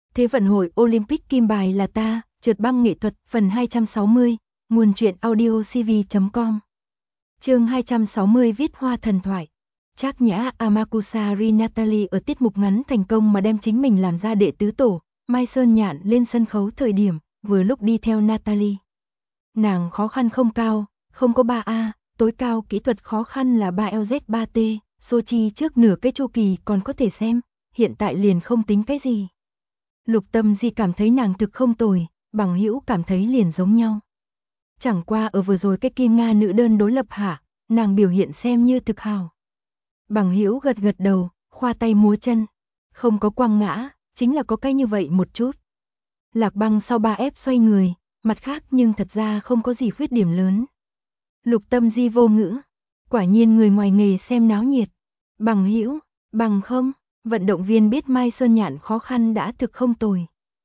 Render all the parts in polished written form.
Thế vận hội Olympic kim bài là ta, trượt băng nghệ thuật phần 260, nguồn truyện audio cv.com. Chương 260 viết hoa thần thoại. Trác Nhã Amakusari Natalie ở tiết mục ngắn thành công mà đem chính mình làm ra đệ tứ tổ, Mai Sơn Nhạn lên sân khấu thời điểm, vừa lúc đi theo Natalie. Nàng khó khăn không cao, không có 3A, tối cao kỹ thuật khó khăn là 3LZ3T, Sochi trước nửa cái chu kỳ còn có thể xem, hiện tại liền không tính cái gì. Lục Tâm Di cảm thấy nàng thực không tồi, Bằng Hữu cảm thấy liền giống nhau. Chẳng qua ở vừa rồi cái kia Nga nữ đơn đối lập hạ, nàng biểu hiện xem như thực hào. Bằng Hữu gật gật đầu, khoa tay múa chân, không có quăng ngã, chính là có cái như vậy một chút. Lạc Băng sau 3F xoay người, mặt khác nhưng thật ra không có gì khuyết điểm lớn. Lục Tâm Di vô ngữ, quả nhiên người ngoài nghề xem náo nhiệt. Bằng Hữu, bằng không, vận động viên biết Mai Sơn Nhạn khó khăn đã thực không tồi.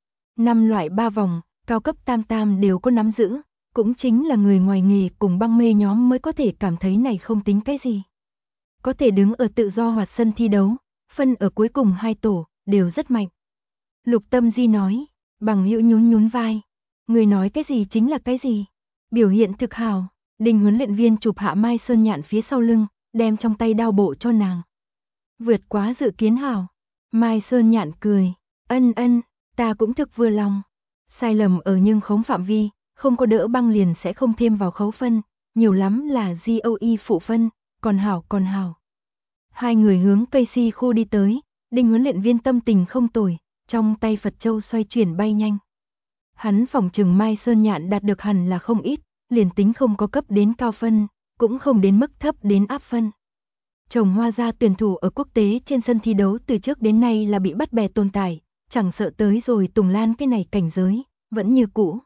5 loại 3 vòng, cao cấp tam tam đều có nắm giữ, cũng chính là người ngoài nghề cùng băng mê nhóm mới có thể cảm thấy này không tính cái gì. Có thể đứng ở tự do hoạt sân thi đấu, phân ở cuối cùng 2 tổ, đều rất mạnh. Lục Tâm Di nói, Bằng Hữu nhún nhún vai. Người nói cái gì chính là cái gì. Biểu hiện thực hào, Đinh huấn luyện viên chụp hạ Mai Sơn Nhạn phía sau lưng, đem trong tay đao bộ cho nàng. Vượt quá dự kiến hào. Mai Sơn Nhạn cười, ân, ta cũng thực vừa lòng. Sai lầm ở nhưng khống phạm vi, không có đỡ băng liền sẽ không thêm vào khấu phân, nhiều lắm là GOE phụ phân, còn hảo. Hai người hướng cây si khu đi tới, Đinh huấn luyện viên tâm tình không tồi, trong tay Phật Châu xoay chuyển bay nhanh. Hắn phỏng chừng Mai Sơn Nhạn đạt được hẳn là không ít, liền tính không có cấp đến cao phân, cũng không đến mức thấp đến áp phân. Trồng Hoa gia tuyển thủ ở quốc tế trên sân thi đấu từ trước đến nay là bị bắt bè tồn tại, chẳng sợ tới rồi Tùng Lan cái này cảnh giới, vẫn như cũ.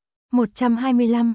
125,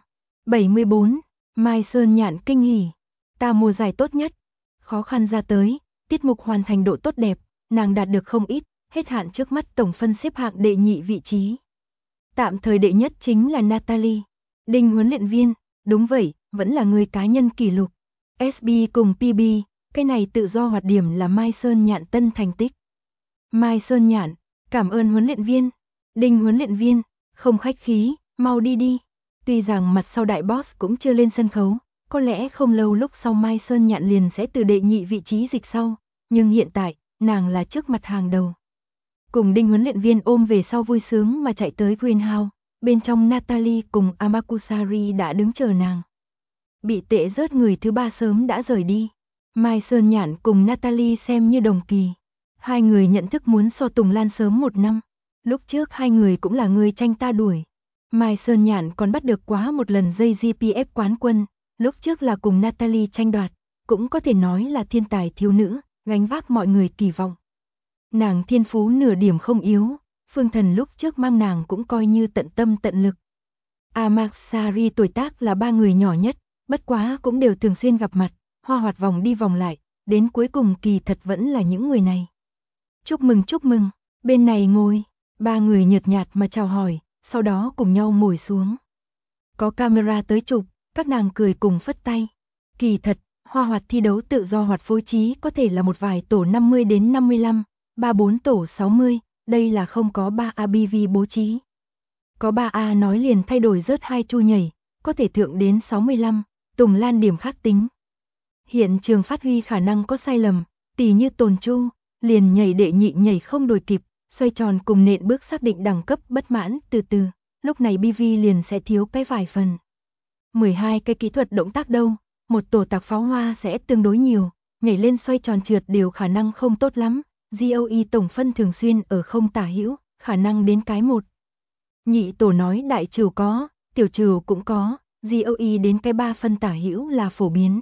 74, Mai Sơn Nhạn kinh hỉ, ta mùa giải tốt nhất. Khó khăn ra tới, tiết mục hoàn thành độ tốt đẹp, nàng đạt được không ít, hết hạn trước mắt tổng phân xếp hạng đệ nhị vị trí. Tạm thời đệ nhất chính là Natalie. Đinh huấn luyện viên, đúng vậy, vẫn là người cá nhân kỷ lục. SB cùng PB, cái này tự do hoạt điểm là Mai Sơn Nhạn tân thành tích. Mai Sơn Nhạn, cảm ơn huấn luyện viên. Đinh huấn luyện viên, không khách khí, mau đi. Tuy rằng mặt sau đại boss cũng chưa lên sân khấu, có lẽ không lâu lúc sau Mai Sơn Nhạn liền sẽ từ đệ nhị vị trí dịch sau, nhưng hiện tại, nàng là trước mặt hàng đầu. Cùng Đinh huấn luyện viên ôm về sau vui sướng mà chạy tới Greenhouse, bên trong Natalie cùng Amakusari đã đứng chờ nàng. Bị tệ rớt người thứ 3 sớm đã rời đi. Mai Sơn Nhạn cùng Natalie xem như đồng kỳ. Hai người nhận thức muốn so Tùng Lan sớm 1 năm. Lúc trước hai người cũng là người tranh ta đuổi. Mai Sơn Nhạn còn bắt được quá một lần dây GPF quán quân, lúc trước là cùng Natalie tranh đoạt, cũng có thể nói là thiên tài thiếu nữ, gánh vác mọi người kỳ vọng. Nàng thiên phú nửa điểm không yếu, Phương Thần lúc trước mang nàng cũng coi như tận tâm tận lực. Amakusari tuổi tác là 3 người nhỏ nhất, bất quá cũng đều thường xuyên gặp mặt, hoa hoạt vòng đi vòng lại, đến cuối cùng kỳ thật vẫn là những người này. Chúc mừng, bên này ngồi, 3 người nhợt nhạt mà chào hỏi, sau đó cùng nhau ngồi xuống. Có camera tới chụp, các nàng cười cùng phất tay. Kỳ thật, hoa hoạt thi đấu tự do hoạt phối trí có thể là một vài tổ 50 đến 55, 3-4 tổ 60, đây là không có 3A BV bố trí. Có 3A nói liền thay đổi rớt 2 chu nhảy, có thể thượng đến 65, Tùng Lan điểm khác tính. Hiện trường phát huy khả năng có sai lầm, tỉ như Tồn Chu, liền nhảy đệ nhị nhảy không đổi kịp, xoay tròn cùng nện bước xác định đẳng cấp bất mãn từ, lúc này BV liền sẽ thiếu cái vài phần. 12 cái kỹ thuật động tác đâu, một tổ tạc pháo hoa sẽ tương đối nhiều, nhảy lên xoay tròn trượt đều khả năng không tốt lắm, GOE tổng phân thường xuyên ở không tả hữu, khả năng đến cái 1. Nhị tổ nói đại trừu có, tiểu trừu cũng có, GOE đến cái 3 phân tả hữu là phổ biến.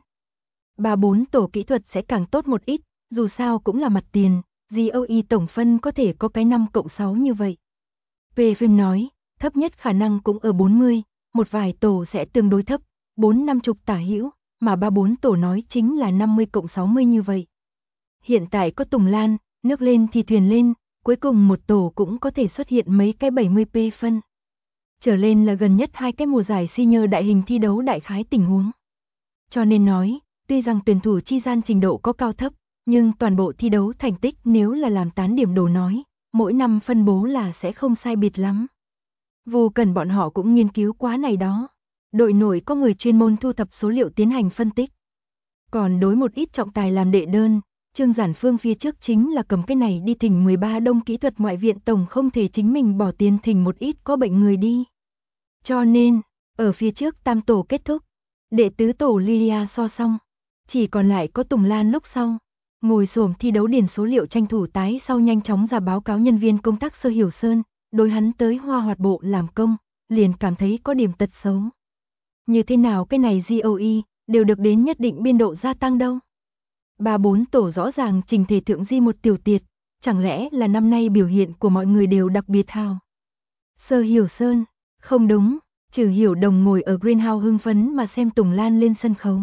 3-4 tổ kỹ thuật sẽ càng tốt một ít, dù sao cũng là mặt tiền, GOE tổng phân có thể có cái 5+6 như vậy. Phim nói, thấp nhất khả năng cũng ở 40, một vài tổ sẽ tương đối thấp, 4-50 tả hữu, mà 3-4 tổ nói chính là 50+60 như vậy. Hiện tại có Tùng Lan, nước lên thì thuyền lên, cuối cùng một tổ cũng có thể xuất hiện mấy cái 70p phân. Trở lên là gần nhất 2 cái mùa giải senior đại hình thi đấu đại khái tình huống. Cho nên nói, tuy rằng tuyển thủ chi gian trình độ có cao thấp, nhưng toàn bộ thi đấu thành tích nếu là làm tán điểm đồ nói, mỗi năm phân bố là sẽ không sai biệt lắm. Vô cần bọn họ cũng nghiên cứu quá này đó. Đội nổi có người chuyên môn thu thập số liệu tiến hành phân tích. Còn đối một ít trọng tài làm đệ đơn, Trương Giản Phương phía trước chính là cầm cái này đi thỉnh 13 đông kỹ thuật ngoại viện tổng không thể chính mình bỏ tiền thỉnh một ít có bệnh người đi. Cho nên, ở phía trước tam tổ kết thúc, đệ tứ tổ Lilia so xong, chỉ còn lại có Tùng Lan lúc sau. Ngồi xổm thi đấu điền số liệu tranh thủ tái sau nhanh chóng ra báo cáo nhân viên công tác Sơ Hiểu Sơn, đối hắn tới Hoa Hoạt Bộ làm công, liền cảm thấy có điểm tật xấu. Như thế nào cái này GOE đều được đến nhất định biên độ gia tăng đâu. 3-4 tổ rõ ràng trình thể thượng di một tiểu tiệt, chẳng lẽ là năm nay biểu hiện của mọi người đều đặc biệt hào. Sơ Hiểu Sơn, không đúng, Trừ Hiểu Đồng ngồi ở Greenhouse hưng phấn mà xem Tùng Lan lên sân khấu.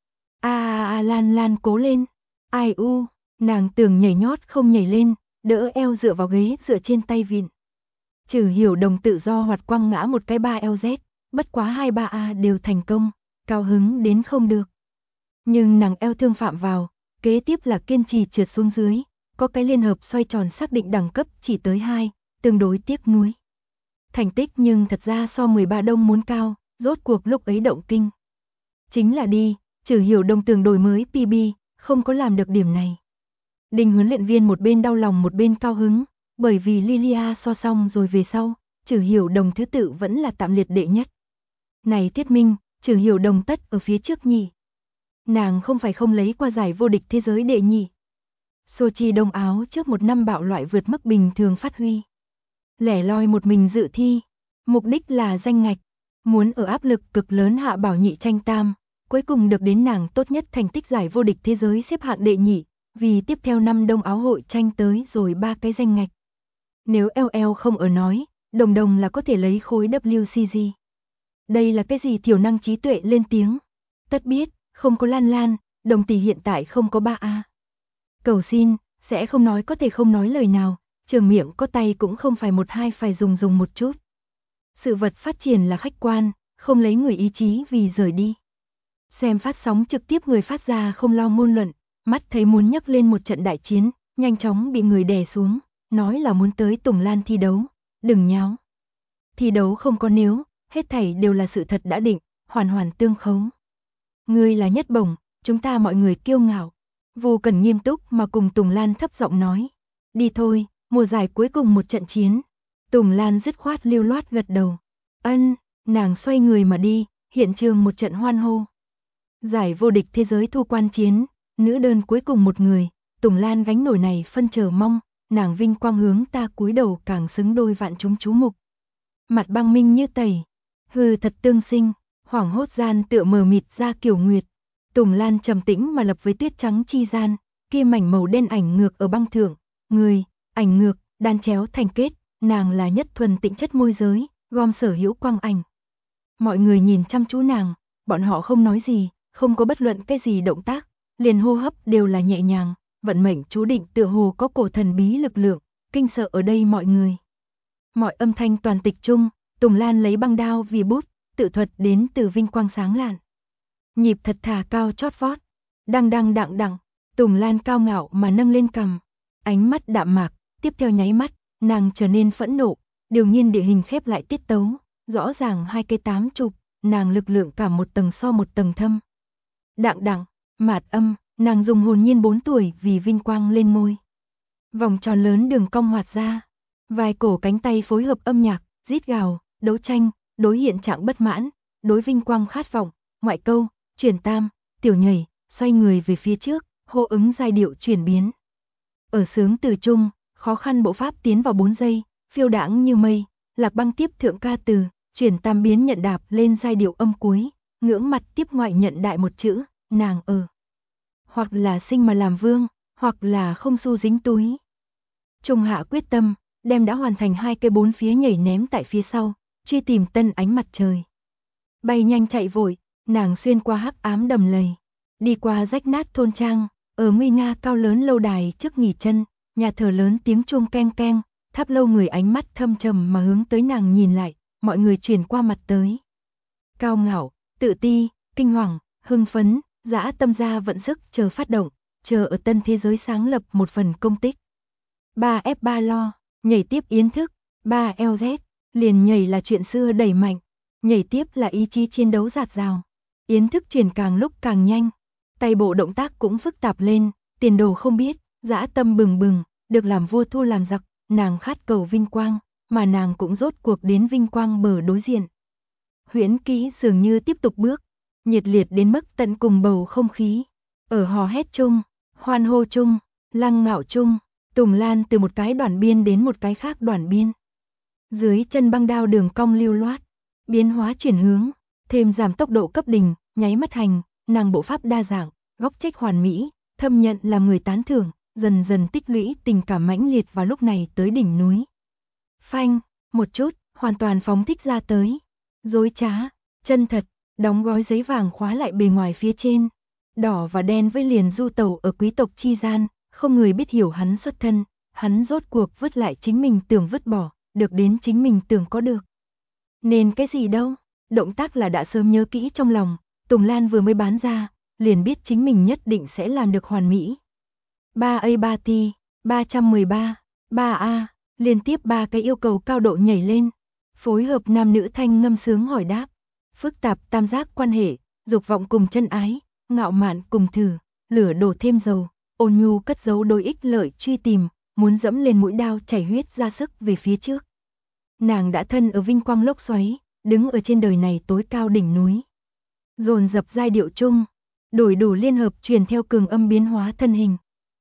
Lan Lan cố lên, ai u, nàng tưởng nhảy nhót không nhảy lên, đỡ eo dựa vào ghế dựa trên tay vịn. Trừ Hiểu Đồng tự do hoạt quăng ngã một cái 3LZ, bất quá 2-3A đều thành công, cao hứng đến không được. Nhưng nàng eo thương phạm vào, kế tiếp là kiên trì trượt xuống dưới, có cái liên hợp xoay tròn xác định đẳng cấp chỉ tới 2, tương đối tiếc nuối. Thành tích nhưng thật ra so 13 đông muốn cao, rốt cuộc lúc ấy động kinh. Chính là đi, Trừ Hiểu Đồng tưởng đổi mới PB, không có làm được điểm này. Đình huấn luyện viên một bên đau lòng một bên cao hứng, bởi vì Lilia so xong rồi về sau, Trừ Hiểu Đồng thứ tự vẫn là tạm liệt đệ nhất. Này thuyết minh, Trừ Hiểu Đồng tất ở phía trước nhỉ. Nàng không phải không lấy qua giải vô địch thế giới đệ nhị. Sochi Đông Áo trước một năm bạo loại vượt mức bình thường phát huy. Lẻ loi một mình dự thi, mục đích là danh ngạch, muốn ở áp lực cực lớn hạ bảo nhị tranh tam, cuối cùng được đến nàng tốt nhất thành tích giải vô địch thế giới xếp hạng đệ nhị, vì tiếp theo năm Đông Áo hội tranh tới rồi 3 cái danh ngạch. Nếu LL không ở nói, đồng là có thể lấy khối WCG. Đây là cái gì thiểu năng trí tuệ lên tiếng. Tất biết, không có Lan Lan, Đồng tỷ hiện tại không có 3A. Cầu xin, sẽ không nói có thể không nói lời nào, trường miệng có tay cũng không phải 1-2 phải dùng một chút. Sự vật phát triển là khách quan, không lấy người ý chí vì rời đi. Xem phát sóng trực tiếp người phát ra không lo ngôn luận, mắt thấy muốn nhấc lên một trận đại chiến, nhanh chóng bị người đè xuống, nói là muốn tới Tùng Lan thi đấu, đừng nháo. Thi đấu không có nếu, hết thảy đều là sự thật đã định, hoàn tương khấu. Ngươi là nhất bổng, chúng ta mọi người kiêu ngạo. Vô Cần nghiêm túc mà cùng Tùng Lan thấp giọng nói. Đi thôi, mùa giải cuối cùng một trận chiến. Tùng Lan dứt khoát lưu loát gật đầu. Ân, nàng xoay người mà đi, hiện trường một trận hoan hô. Giải vô địch thế giới thu quan chiến, nữ đơn cuối cùng một người, Tùng Lan gánh nổi này phân chờ mong, nàng vinh quang hướng ta cúi đầu càng xứng đôi vạn chúng chú mục. Mặt băng minh như tẩy, hư thật tương sinh, hoảng hốt gian tựa mờ mịt ra kiểu nguyệt. Tùng Lan trầm tĩnh mà lập với tuyết trắng chi gian, kia mảnh màu đen ảnh ngược ở băng thượng, người, ảnh ngược, đan chéo thành kết, nàng là nhất thuần tĩnh chất môi giới, gom sở hữu quang ảnh. Mọi người nhìn chăm chú nàng, bọn họ không nói gì, không có bất luận cái gì động tác, liền hô hấp đều là nhẹ nhàng, vận mệnh chú định tựa hồ có cổ thần bí lực lượng, kinh sợ ở đây mọi người. Mọi âm thanh toàn tịch chung, Tùng Lan lấy băng đao vì bút, tự thuật đến từ vinh quang sáng lạn. Nhịp thật thà cao chót vót, đằng, Tùng Lan cao ngạo mà nâng lên cằm, ánh mắt đạm mạc, tiếp theo nháy mắt, nàng trở nên phẫn nộ, điều nhiên địa hình khép lại tiết tấu, rõ ràng 2 cây 8 chục, nàng lực lượng cả một tầng so một tầng thâm. Đặng, mạt âm, nàng dùng hồn nhiên 4 tuổi vì vinh quang lên môi. Vòng tròn lớn đường cong hoạt ra, vài cổ cánh tay phối hợp âm nhạc, rít gào, đấu tranh, đối hiện trạng bất mãn, đối vinh quang khát vọng, ngoại câu, chuyển tam, tiểu nhảy, xoay người về phía trước, hô ứng giai điệu chuyển biến. Ở sướng từ chung, khó khăn bộ pháp tiến vào 4 giây, phiêu đãng như mây, Lạc Băng tiếp thượng ca từ, chuyển tam biến nhận đạp lên giai điệu âm cuối, ngưỡng mặt tiếp ngoại nhận đại một chữ, nàng ở. Hoặc là sinh mà làm vương, hoặc là không xu dính túi. Trung hạ quyết tâm, đem đã hoàn thành 2 cây 4 phía nhảy ném tại phía sau, truy tìm tân ánh mặt trời. Bay nhanh chạy vội, nàng xuyên qua hắc ám đầm lầy, đi qua rách nát thôn trang, ở nguy nga cao lớn lâu đài trước nghỉ chân, nhà thờ lớn tiếng chuông keng keng, tháp lâu người ánh mắt thâm trầm mà hướng tới nàng nhìn lại, mọi người chuyển qua mặt tới. Cao ngạo, tự ti, kinh hoàng, hưng phấn, dã tâm ra vận sức chờ phát động, chờ ở tân thế giới sáng lập một phần công tích. 3F3 lo, Nhảy tiếp Yến Thức, 3LZ, liền nhảy là chuyện xưa đẩy mạnh, nhảy tiếp là ý chí chiến đấu dạt dào. Yến Thức chuyển càng lúc càng nhanh, tay bộ động tác cũng phức tạp lên, tiền đồ không biết, dã tâm bừng bừng, được làm vua thua làm giặc, nàng khát cầu vinh quang, mà nàng cũng rốt cuộc đến vinh quang bờ đối diện. Huyễn Kỹ dường như tiếp tục bước, nhiệt liệt đến mức tận cùng bầu không khí, ở hò hét chung, hoan hô chung, lăng mạo chung, Tùng Lan từ một cái đoạn biên đến một cái khác đoạn biên. Dưới chân băng đao đường cong lưu loát, biến hóa chuyển hướng, thêm giảm tốc độ cấp đỉnh, nháy mắt hành, nàng bộ pháp đa dạng, góc chếch hoàn mỹ, thâm nhận làm người tán thưởng, dần dần tích lũy tình cảm mãnh liệt vào lúc này tới đỉnh núi. Phanh, một chút, hoàn toàn phóng thích ra tới. Dối trá, chân thật, đóng gói giấy vàng khóa lại bề ngoài phía trên. Đỏ và đen với liền du tẩu ở quý tộc chi gian, không người biết hiểu hắn xuất thân, hắn rốt cuộc vứt lại chính mình tưởng vứt bỏ, được đến chính mình tưởng có được. Nên cái gì đâu, động tác là đã sớm nhớ kỹ trong lòng, Tùng Lan vừa mới bán ra, liền biết chính mình nhất định sẽ làm được hoàn mỹ. 3A3T, 313, 3A, liên tiếp 3 cái yêu cầu cao độ nhảy lên, phối hợp nam nữ thanh ngâm sướng hỏi đáp, phức tạp tam giác quan hệ, dục vọng cùng chân ái, ngạo mạn cùng thử, lửa đổ thêm dầu, ôn nhu cất giấu đôi ích lợi truy tìm, muốn dẫm lên mũi đao chảy huyết ra sức về phía trước. Nàng đã thân ở vinh quang lốc xoáy, đứng ở trên đời này tối cao đỉnh núi. Dồn dập giai điệu chung, đổi đủ liên hợp truyền theo cường âm biến hóa thân hình.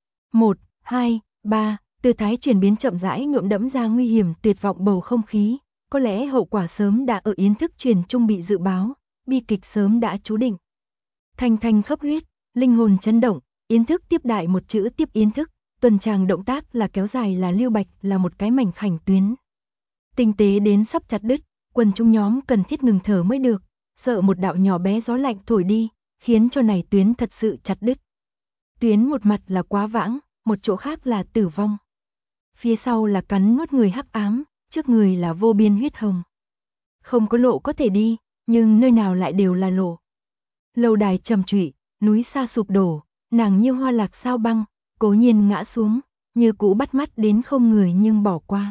1, 2, 3, tư thái chuyển biến chậm rãi nhuộm đẫm ra nguy hiểm tuyệt vọng bầu không khí, có lẽ hậu quả sớm đã ở Yến Thức truyền trung bị dự báo, bi kịch sớm đã chú định. Thanh thanh khắp huyết, linh hồn chấn động, Yến Thức tiếp đại một chữ tiếp Yến Thức, tuần tràng động tác là kéo dài là lưu bạch là một cái mảnh khảnh tuyến. Tinh tế đến sắp chặt đứt, quần chúng nhóm cần thiết ngừng thở mới được, sợ một đạo nhỏ bé gió lạnh thổi đi, khiến cho này tuyến thật sự chặt đứt. Tuyến một mặt là quá vãng, một chỗ khác là tử vong. Phía sau là cắn nuốt người hắc ám, trước người là vô biên huyết hồng. Không có lộ có thể đi, nhưng nơi nào lại đều là lộ. Lâu đài trầm trụy, núi xa sụp đổ, nàng như hoa lạc sao băng, cố nhiên ngã xuống, như cũ bắt mắt đến không người nhưng bỏ qua.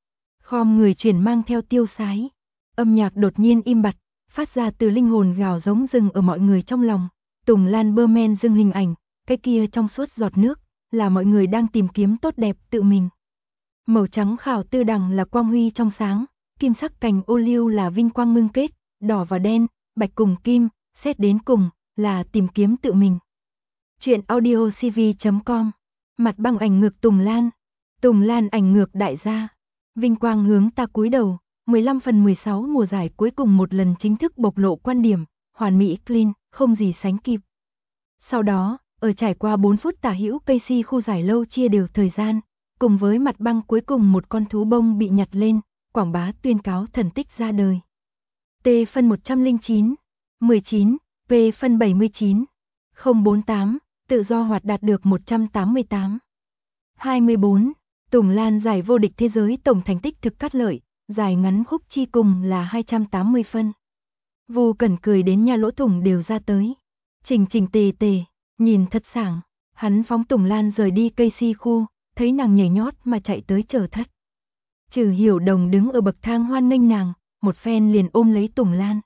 Khom người chuyển mang theo tiêu sái, âm nhạc đột nhiên im bặt, phát ra từ linh hồn gào giống rừng ở mọi người trong lòng. Tùng Lan bơ men dưng hình ảnh, cái kia trong suốt giọt nước, là mọi người đang tìm kiếm tốt đẹp tự mình. Màu trắng khảo tư đằng là quang huy trong sáng, kim sắc cành ô liu là vinh quang ngưng kết, đỏ và đen, bạch cùng kim, xét đến cùng, là tìm kiếm tự mình. Chuyện audio cv.com, mặt băng ảnh ngược Tùng Lan ảnh ngược đại gia, vinh quang hướng ta cúi đầu, 15/16 mùa giải cuối cùng một lần chính thức bộc lộ quan điểm, hoàn mỹ clean, không gì sánh kịp. Sau đó, ở trải qua 4 phút tả hữu Casey khu giải lâu chia đều thời gian, cùng với mặt băng cuối cùng một con thú bông bị nhặt lên, quảng bá tuyên cáo thần tích ra đời. T phân 109, 19, P phân 79, 048, tự do hoạt đạt được 188. 24, Tùng Lan giải vô địch thế giới tổng thành tích thực cắt lợi, giải ngắn khúc chi cùng là 280 phân. Vu Cẩn cười đến nha lỗ thủng đều ra tới. Chỉnh chỉnh tề tề, nhìn thật sảng, hắn phóng Tùng Lan rời đi Casey khu, thấy nàng nhảy nhót mà chạy tới chờ thất. Trừ Hiểu Đồng đứng ở bậc thang hoan nghênh nàng, một phen liền ôm lấy Tùng Lan.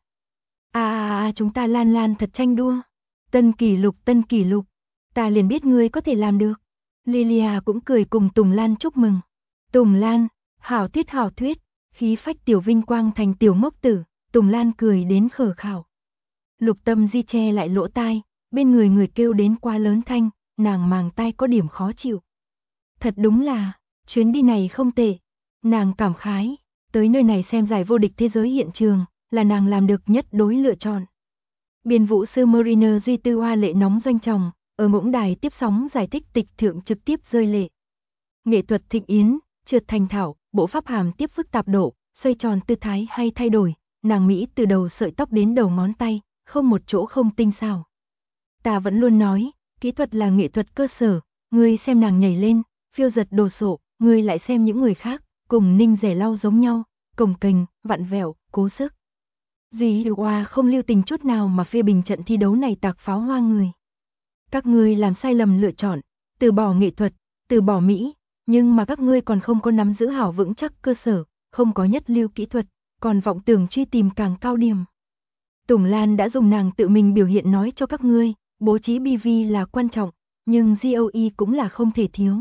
Chúng ta Lan Lan thật tranh đua. Tân kỷ lục, ta liền biết ngươi có thể làm được. Lilia cũng cười cùng Tùng Lan chúc mừng. Tùng Lan, hảo thuyết, khí phách tiểu vinh quang thành tiểu ngốc tử, Tùng Lan cười đến khở khảo. Lục Tâm Di che lại lỗ tai, bên người kêu đến quá lớn thanh, nàng màng tai có điểm khó chịu. Thật đúng là, chuyến đi này không tệ. Nàng cảm khái, tới nơi này xem giải vô địch thế giới hiện trường, là nàng làm được nhất đối lựa chọn. Biên vũ sư Mariner Duy Tư hoa lệ nóng doanh tròng, ở ngỗng đài tiếp sóng giải thích tịch thượng trực tiếp rơi lệ. Nghệ thuật thịnh yến, trượt thành thảo, bộ pháp hàm tiếp phức tạp độ, xoay tròn tư thái hay thay đổi, nàng Mỹ từ đầu sợi tóc đến đầu ngón tay, không một chỗ không tinh xảo. Ta vẫn luôn nói, kỹ thuật là nghệ thuật cơ sở, ngươi xem nàng nhảy lên, phiêu giật đồ sộ, ngươi lại xem những người khác, cùng Ninh Rẻ Lau giống nhau, cồng kềnh, vặn vẹo, cố sức. Duy Hoa không lưu tình chút nào mà phê bình trận thi đấu này tạc pháo hoa người. Các ngươi làm sai lầm lựa chọn, từ bỏ nghệ thuật, từ bỏ Mỹ, Nhưng mà các ngươi còn không có nắm giữ hảo vững chắc cơ sở, không có nhất lưu kỹ thuật, còn vọng tưởng truy tìm càng cao điểm. Tùng Lan đã dùng nàng tự mình biểu hiện nói cho các ngươi, bố trí BV là quan trọng, nhưng GOE cũng là không thể thiếu.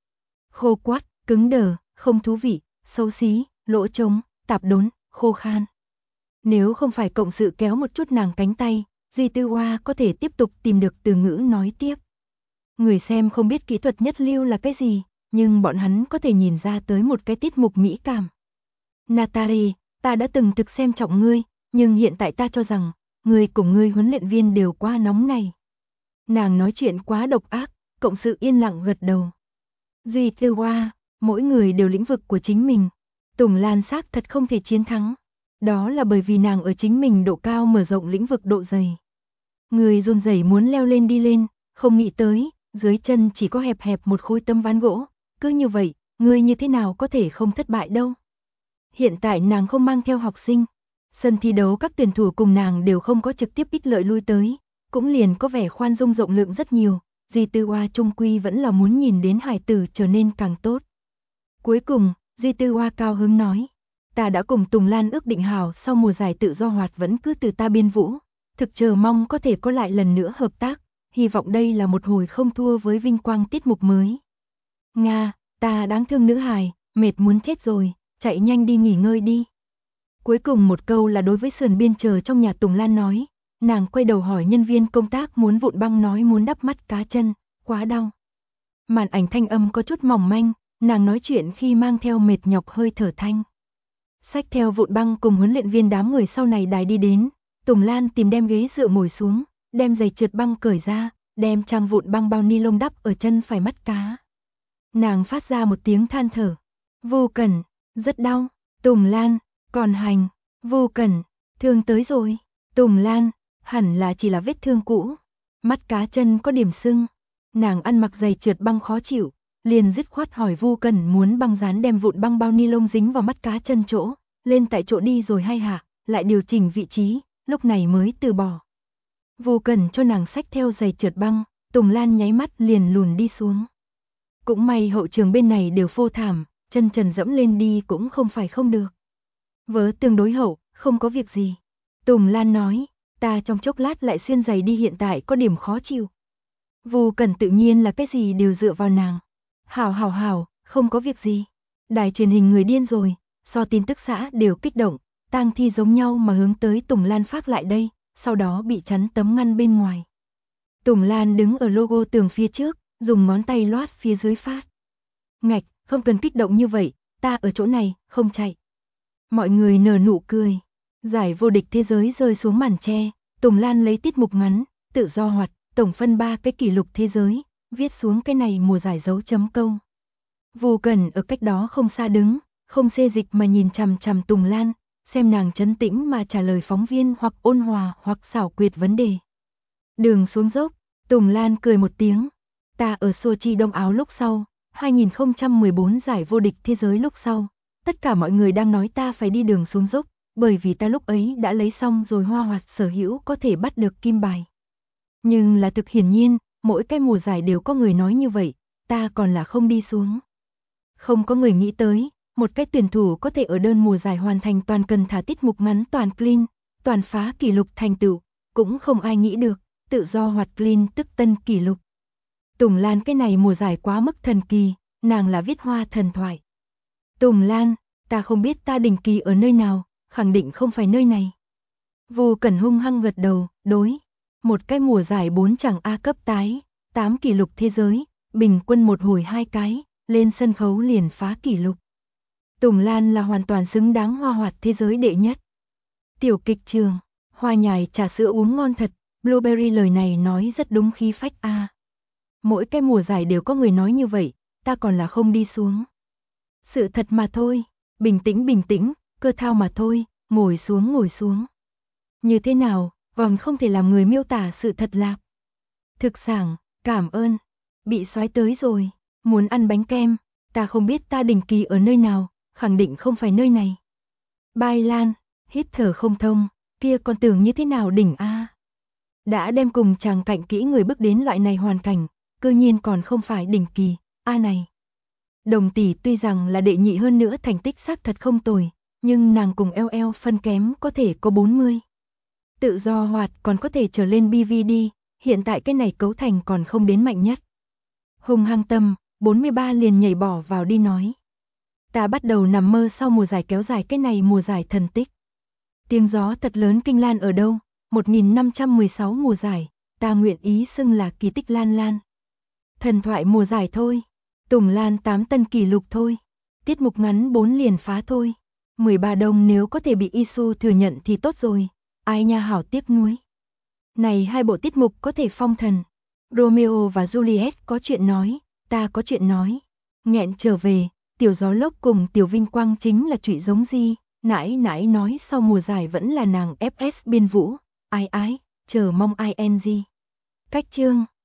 Khô quắt, cứng đờ, không thú vị, xấu xí, lỗ trống, tạp đốn, khô khan. Nếu không phải cộng sự kéo một chút nàng cánh tay, Duy Tư Hoa có thể tiếp tục tìm được từ ngữ nói tiếp. Người xem không biết kỹ thuật nhất lưu là cái gì, nhưng bọn hắn có thể nhìn ra tới một cái tiết mục mỹ cảm. Natalie, ta đã từng thực xem trọng ngươi, nhưng hiện tại ta cho rằng, ngươi cùng ngươi huấn luyện viên đều quá nóng này. Nàng nói chuyện quá độc ác, cộng sự yên lặng gật đầu. Duy Tư Hoa, mỗi người đều lĩnh vực của chính mình. Tùng Lan xác thật không thể chiến thắng. Đó là bởi vì nàng ở chính mình độ cao mở rộng lĩnh vực độ dày. Người run rẩy muốn leo lên đi lên, không nghĩ tới, dưới chân chỉ có hẹp hẹp một khối tấm ván gỗ. Cứ như vậy, người như thế nào có thể không thất bại đâu. Hiện tại nàng không mang theo học sinh. Sân thi đấu các tuyển thủ cùng nàng đều không có trực tiếp ích lợi lui tới. Cũng liền có vẻ khoan dung rộng lượng rất nhiều. Duy Tư Hoa trung quy vẫn là muốn nhìn đến hải tử trở nên càng tốt. Cuối cùng, Duy Tư Hoa cao hứng nói. Ta đã cùng Tùng Lan ước định hảo sau mùa giải tự do hoạt vẫn cứ từ ta biên vũ. Thực chờ mong có thể có lại lần nữa hợp tác. Hy vọng đây là một hồi không thua với vinh quang tiết mục mới. Nga, ta đáng thương nữ hài, mệt muốn chết rồi, chạy nhanh đi nghỉ ngơi đi. Cuối cùng một câu là đối với sườn biên chờ trong nhà Tùng Lan nói. Nàng quay đầu hỏi nhân viên công tác muốn vụn băng nói muốn đắp mắt cá chân, quá đau. Màn ảnh thanh âm có chút mỏng manh, nàng nói chuyện khi mang theo mệt nhọc hơi thở thanh. Xách theo vụn băng cùng huấn luyện viên đám người sau này đài đi đến, Tùng Lan tìm đem ghế dựa ngồi xuống, đem giày trượt băng cởi ra, đem trang vụn băng bao ni lông đắp ở chân phải mắt cá. Nàng phát ra một tiếng than thở. Vô Cẩn, rất đau. Tùng Lan, còn hành. Vô Cẩn, thương tới rồi. Tùng Lan, hẳn là chỉ là vết thương cũ. Mắt cá chân có điểm sưng. Nàng ăn mặc giày trượt băng khó chịu, liền dứt khoát hỏi Vô Cẩn muốn băng dán đem vụn băng bao ni lông dính vào mắt cá chân chỗ, lên tại chỗ đi rồi hay hả, lại điều chỉnh vị trí, lúc này mới từ bỏ. Vô Cẩn cho nàng xách theo giày trượt băng, Tùng Lan nháy mắt liền lùn đi xuống. Cũng may hậu trường bên này đều phô thảm, chân trần dẫm lên đi cũng không phải không được. Vớ tương đối hậu, không có việc gì. Tùng Lan nói, ta trong chốc lát lại xuyên giày đi hiện tại có điểm khó chịu. Vô Cẩn tự nhiên là cái gì đều dựa vào nàng. Hảo, không có việc gì. Đài truyền hình người điên rồi, so tin tức xã đều kích động, tang thi giống nhau mà hướng tới Tùng Lan phát lại đây, sau đó bị chắn tấm ngăn bên ngoài. Tùng Lan đứng ở logo tường phía trước, dùng ngón tay loát phía dưới phát. Ngạch, không cần kích động như vậy, ta ở chỗ này, không chạy. Mọi người nở nụ cười. Giải vô địch thế giới rơi xuống màn che, Tùng Lan lấy tiết mục ngắn, tự do hoạt, tổng phân 3 cái kỷ lục thế giới, viết xuống cái này mùa giải dấu chấm câu. Vô Cẩn ở cách đó không xa đứng, không xê dịch mà nhìn chằm chằm Tùng Lan, xem nàng trấn tĩnh mà trả lời phóng viên hoặc ôn hòa hoặc xảo quyệt vấn đề. Đường xuống dốc, Tùng Lan cười một tiếng. Ta ở Sochi Đông Áo lúc sau, 2014 giải vô địch thế giới lúc sau, tất cả mọi người đang nói ta phải đi đường xuống dốc, bởi vì ta lúc ấy đã lấy xong rồi hoa hoạt sở hữu có thể bắt được kim bài. Nhưng là thực hiển nhiên, mỗi cái mùa giải đều có người nói như vậy, ta còn là không đi xuống. Không có người nghĩ tới, một cái tuyển thủ có thể ở đơn mùa giải hoàn thành toàn cần thả tiết mục ngắn toàn clean, toàn phá kỷ lục thành tựu, cũng không ai nghĩ được, tự do hoạt clean tức tân kỷ lục. Tùng Lan cái này mùa giải quá mức thần kỳ, nàng là viết hoa thần thoại. Tùng Lan, ta không biết ta đỉnh kỳ ở nơi nào, khẳng định không phải nơi này. Vô Cẩn hung hăng gật đầu, đối. Một cái mùa giải 4 chàng A cấp tái, 8 kỷ lục thế giới, bình quân một hồi 2 cái, lên sân khấu liền phá kỷ lục. Tùng Lan là hoàn toàn xứng đáng hoa hoạt thế giới đệ nhất. Tiểu kịch trường, hoa nhài trà sữa uống ngon thật, Blueberry lời này nói rất đúng khí phách a. Mỗi cái mùa giải đều có người nói như vậy, ta còn là không đi xuống. Sự thật mà thôi, bình tĩnh, cơ thao mà thôi, ngồi xuống. Như thế nào, còn không thể làm người miêu tả sự thật lạc. Thực sảng, cảm ơn, bị xoáy tới rồi, muốn ăn bánh kem, ta không biết ta đỉnh kỳ ở nơi nào, khẳng định không phải nơi này. Bai Lan, hít thở không thông, kia còn tưởng như thế nào đỉnh a. Đã đem cùng chàng cạnh kỹ người bước đến loại này hoàn cảnh, cơ nhiên còn không phải đỉnh kỳ, a này. Đồng tỷ tuy rằng là đệ nhị hơn nữa thành tích xác thật không tồi, nhưng nàng cùng LL phân kém có thể có 40. Tự do hoạt còn có thể trở lên BVD, hiện tại cái này cấu thành còn không đến mạnh nhất. Hùng hăng tâm, 43 liền nhảy bỏ vào đi nói. Ta bắt đầu nằm mơ sau mùa giải kéo dài cái này mùa giải thần tích. Tiếng gió thật lớn kinh lan ở đâu, 1516 mùa giải, ta nguyện ý xưng là kỳ tích lan lan. Thần thoại mùa giải thôi, Tùng Lan 8 tân kỷ lục thôi, tiết mục ngắn 4 liền phá thôi. 13 đồng nếu có thể bị Isu thừa nhận thì tốt rồi, ai nha hảo tiếc nuối. Này hai bộ tiết mục có thể phong thần. Romeo và Juliet có chuyện nói, ta có chuyện nói. Nghẹn trở về, Tiểu Gió Lốc cùng Tiểu Vinh Quang chính là trụy giống gì, nãi nãi nói sau mùa giải vẫn là nàng FS biên vũ, ai ái, chờ mong ING. Cách chương